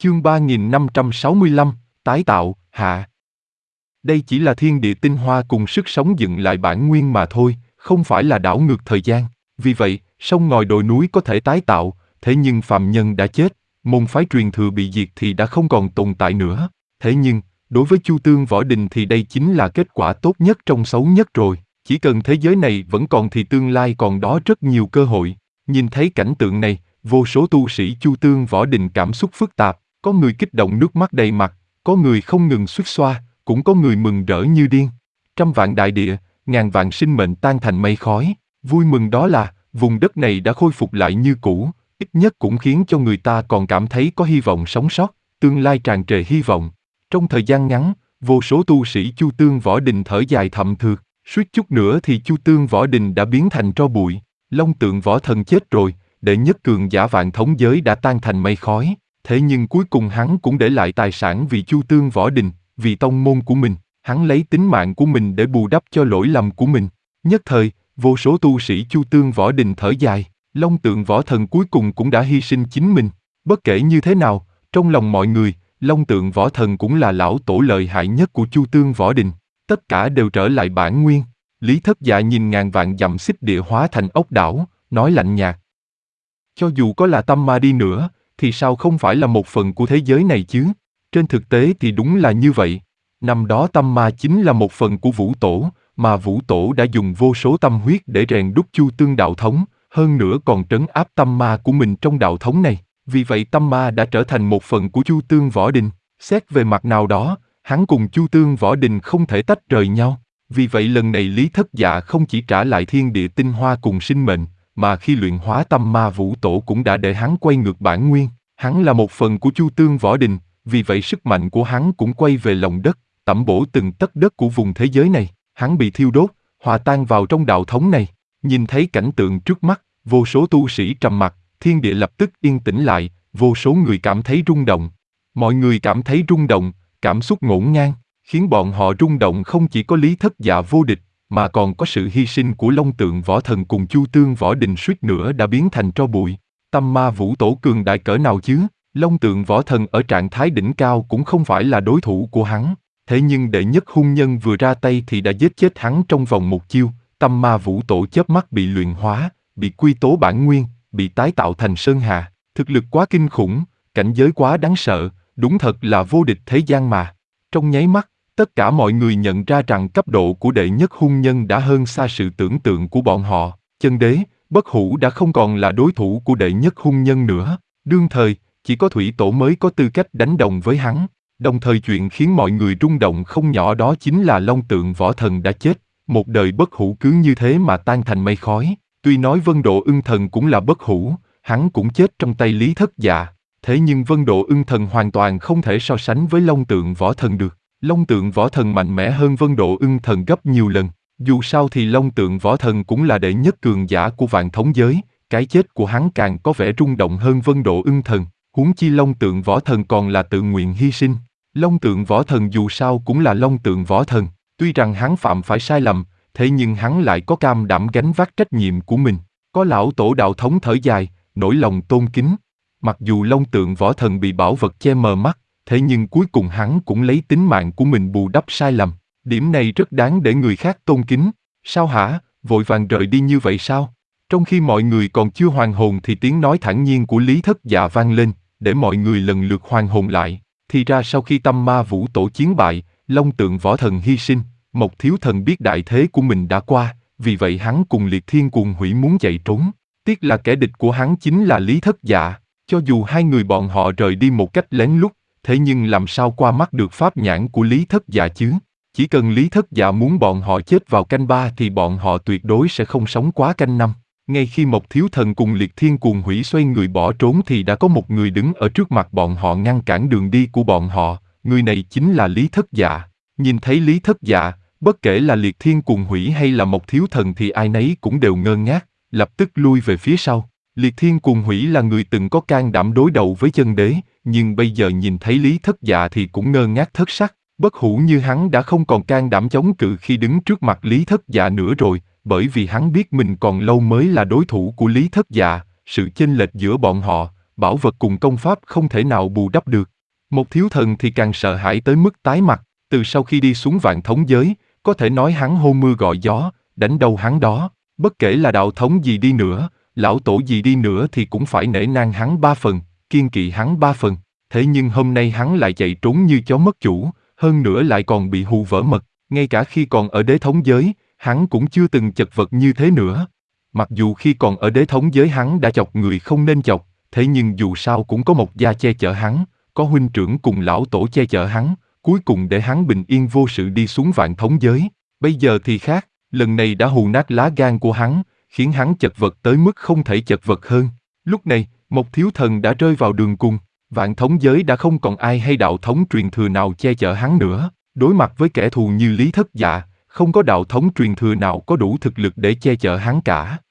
Chương 3565, tái tạo, hạ. Đây chỉ là thiên địa tinh hoa cùng sức sống dựng lại bản nguyên mà thôi, không phải là đảo ngược thời gian. Vì vậy, sông ngòi đồi núi có thể tái tạo, thế nhưng phàm nhân đã chết, môn phái truyền thừa bị diệt thì đã không còn tồn tại nữa. Thế nhưng, đối với Chu Tương Võ Đình thì đây chính là kết quả tốt nhất trong xấu nhất rồi. Chỉ cần thế giới này vẫn còn thì tương lai còn đó rất nhiều cơ hội. Nhìn thấy cảnh tượng này, vô số tu sĩ Chu Tương Võ Đình cảm xúc phức tạp, có người kích động nước mắt đầy mặt, có người không ngừng xuýt xoa, cũng có người mừng rỡ như điên. Trăm vạn đại địa, ngàn vạn sinh mệnh tan thành mây khói. Vui mừng đó là, vùng đất này đã khôi phục lại như cũ, ít nhất cũng khiến cho người ta còn cảm thấy có hy vọng sống sót, tương lai tràn trề hy vọng. Trong thời gian ngắn, vô số tu sĩ Chu Tương Võ Đình thở dài thầm thượt, suýt chút nữa thì Chu Tương Võ Đình đã biến thành tro bụi. Long Tượng Võ Thần chết rồi, đệ nhất cường giả vạn thống giới đã tan thành mây khói. Thế nhưng cuối cùng hắn cũng để lại tài sản vì Chu Tương Võ Đình, vì tông môn của mình, hắn lấy tính mạng của mình để bù đắp cho lỗi lầm của mình. Nhất thời, vô số tu sĩ Chu Tương Võ Đình thở dài, Long Tượng Võ Thần cuối cùng cũng đã hy sinh chính mình. Bất kể như thế nào, trong lòng mọi người, Long Tượng Võ Thần cũng là lão tổ lợi hại nhất của Chu Tương Võ Đình. Tất cả đều trở lại bản nguyên. Lý Thất Dạ nhìn ngàn vạn dặm xích địa hóa thành ốc đảo, nói lạnh nhạt. Cho dù có là tâm ma đi nữa, thì sao không phải là một phần của thế giới này chứ? Trên thực tế thì đúng là như vậy. Năm đó tâm ma chính là một phần của Vũ Tổ, mà Vũ Tổ đã dùng vô số tâm huyết để rèn đúc Chu Tương đạo thống, hơn nữa còn trấn áp tâm ma của mình trong đạo thống này. Vì vậy tâm ma đã trở thành một phần của Chu Tương Võ Đình. Xét về mặt nào đó, hắn cùng Chu Tương Võ Đình không thể tách rời nhau. Vì vậy lần này Lý Thất Dạ không chỉ trả lại thiên địa tinh hoa cùng sinh mệnh, mà khi luyện hóa tâm ma Vũ Tổ cũng đã để hắn quay ngược bản nguyên. Hắn là một phần của Chu Tương Võ Đình, vì vậy sức mạnh của hắn cũng quay về lòng đất, tẩm bổ từng tấc đất của vùng thế giới này. Hắn bị thiêu đốt, hòa tan vào trong đạo thống này. Nhìn thấy cảnh tượng trước mắt, vô số tu sĩ trầm mặc, thiên địa lập tức yên tĩnh lại, vô số người cảm thấy rung động. Mọi người cảm thấy rung động, cảm xúc ngổn ngang, khiến bọn họ rung động không chỉ có Lý Thất Dạ vô địch, mà còn có sự hy sinh của Long Tượng Võ Thần cùng Chu Tương Võ Đình suýt nữa đã biến thành tro bụi. Tâm ma Vũ Tổ cường đại cỡ nào chứ? Long Tượng Võ Thần ở trạng thái đỉnh cao cũng không phải là đối thủ của hắn. Thế nhưng đệ nhất hung nhân vừa ra tay thì đã giết chết hắn trong vòng một chiêu. Tâm ma Vũ Tổ chớp mắt bị luyện hóa, bị quy tố bản nguyên, bị tái tạo thành sơn hà. Thực lực quá kinh khủng, cảnh giới quá đáng sợ, đúng thật là vô địch thế gian mà. Trong nháy mắt, tất cả mọi người nhận ra rằng cấp độ của đệ nhất hung nhân đã hơn xa sự tưởng tượng của bọn họ. Chân đế, Bất Hủ đã không còn là đối thủ của đệ nhất hung nhân nữa. Đương thời, chỉ có Thủy Tổ mới có tư cách đánh đồng với hắn. Đồng thời chuyện khiến mọi người rung động không nhỏ đó chính là Long Tượng Võ Thần đã chết. Một đời Bất Hủ cứ như thế mà tan thành mây khói. Tuy nói Vân Độ Ưng Thần cũng là Bất Hủ, hắn cũng chết trong tay Lý Thất Dạ. Thế nhưng Vân Độ Ưng Thần hoàn toàn không thể so sánh với Long Tượng Võ Thần được. Long Tượng Võ Thần mạnh mẽ hơn Vân Độ Ưng Thần gấp nhiều lần. Dù sao thì Long Tượng Võ Thần cũng là đệ nhất cường giả của vạn thống giới, cái chết của hắn càng có vẻ rung động hơn Vân Độ Ưng Thần. Huống chi Long Tượng Võ Thần còn là tự nguyện hy sinh. Long Tượng Võ Thần dù sao cũng là Long Tượng Võ Thần, tuy rằng hắn phạm phải sai lầm, thế nhưng hắn lại có cam đảm gánh vác trách nhiệm của mình. Có lão tổ đạo thống thở dài, nỗi lòng tôn kính. Mặc dù Long Tượng Võ Thần bị bảo vật che mờ mắt, thế nhưng cuối cùng hắn cũng lấy tính mạng của mình bù đắp sai lầm. Điểm này rất đáng để người khác tôn kính. Sao hả, vội vàng rời đi như vậy sao? Trong khi mọi người còn chưa hoàn hồn thì tiếng nói thản nhiên của Lý Thất Dạ vang lên, để mọi người lần lượt hoàn hồn lại. Thì ra sau khi tâm ma Vũ Tổ chiến bại, Long Tượng Võ Thần hy sinh, Mộc Thiếu Thần biết đại thế của mình đã qua, vì vậy hắn cùng Liệt Thiên Cuồng Hủy muốn chạy trốn. Tiếc là kẻ địch của hắn chính là Lý Thất Dạ. Cho dù hai người bọn họ rời đi một cách lén lút, thế nhưng làm sao qua mắt được pháp nhãn của Lý Thất Dạ chứ? Chỉ cần Lý Thất Dạ muốn bọn họ chết vào canh 3 thì bọn họ tuyệt đối sẽ không sống quá canh 5. Ngay khi Mộc Thiếu Thần cùng Liệt Thiên Cuồng Hủy xoay người bỏ trốn thì đã có một người đứng ở trước mặt bọn họ ngăn cản đường đi của bọn họ. Người này chính là Lý Thất Dạ. Nhìn thấy Lý Thất Dạ, bất kể là Liệt Thiên Cuồng Hủy hay là Mộc Thiếu Thần thì ai nấy cũng đều ngơ ngác, lập tức lui về phía sau. Liệt Thiên Cuồng Hủy là người từng có can đảm đối đầu với chân đế, nhưng bây giờ nhìn thấy Lý Thất Dạ thì cũng ngơ ngác thất sắc. Bất Hủ như hắn đã không còn can đảm chống cự khi đứng trước mặt Lý Thất Dạ nữa rồi, bởi vì hắn biết mình còn lâu mới là đối thủ của Lý Thất Dạ. Sự chênh lệch giữa bọn họ, bảo vật cùng công pháp không thể nào bù đắp được. Một thiếu thần thì càng sợ hãi tới mức tái mặt, từ sau khi đi xuống vạn thống giới, có thể nói hắn hô mưa gọi gió, đánh đâu hắn đó, bất kể là đạo thống gì đi nữa, lão tổ gì đi nữa thì cũng phải nể nang hắn 3 phần, kiêng kỵ hắn 3 phần. Thế nhưng hôm nay hắn lại chạy trốn như chó mất chủ, hơn nữa lại còn bị hù vỡ mật, ngay cả khi còn ở đế thống giới, hắn cũng chưa từng chật vật như thế nữa. Mặc dù khi còn ở đế thống giới hắn đã chọc người không nên chọc, thế nhưng dù sao cũng có một gia che chở hắn, có huynh trưởng cùng lão tổ che chở hắn, cuối cùng để hắn bình yên vô sự đi xuống vạn thống giới. Bây giờ thì khác, lần này đã hù nát lá gan của hắn, khiến hắn chật vật tới mức không thể chật vật hơn. Lúc này, một thiếu thần đã rơi vào đường cùng, vạn thống giới đã không còn ai hay đạo thống truyền thừa nào che chở hắn nữa. Đối mặt với kẻ thù như Lý Thất Dạ, không có đạo thống truyền thừa nào có đủ thực lực để che chở hắn cả.